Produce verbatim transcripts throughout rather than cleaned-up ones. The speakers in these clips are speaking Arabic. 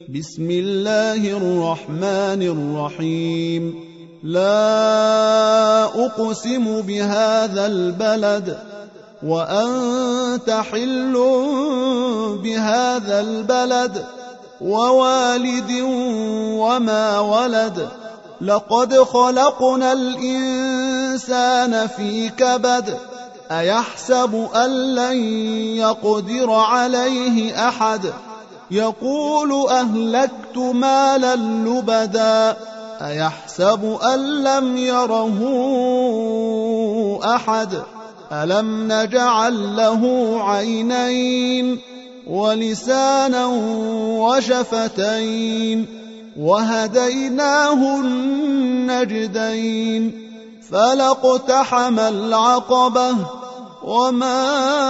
بسم الله الرحمن الرحيم لا أقسم بهذا البلد وأنت حل بهذا البلد ووالد وما ولد لقد خلقنا الإنسان في كبد أيحسب أن لن يقدر عليه أحد يقول أهلكت مالا لبدا أيحسب أن لم يره أحد ألم نجعل له عينين ولسانا وشفتين وهديناه النجدين فلاقتحم العقبة وما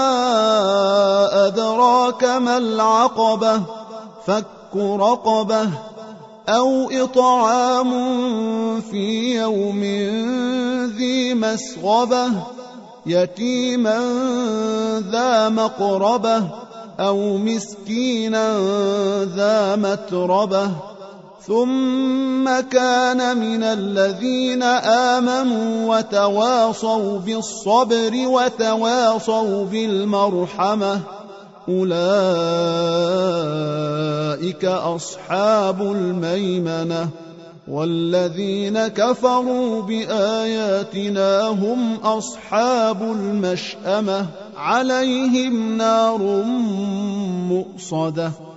أدراك ما العقبة فك رقبة أو إطعام في يوم ذي مسغبة يتيما ذا مقربة أو مسكينا ذا متربة ثم كان من الذين آمنوا وتواصوا بالصبر وتواصوا بالمرحمة أولئك أصحاب الميمنة والذين كفروا بآياتنا هم أصحاب المشأمة عليهم نار مؤصدة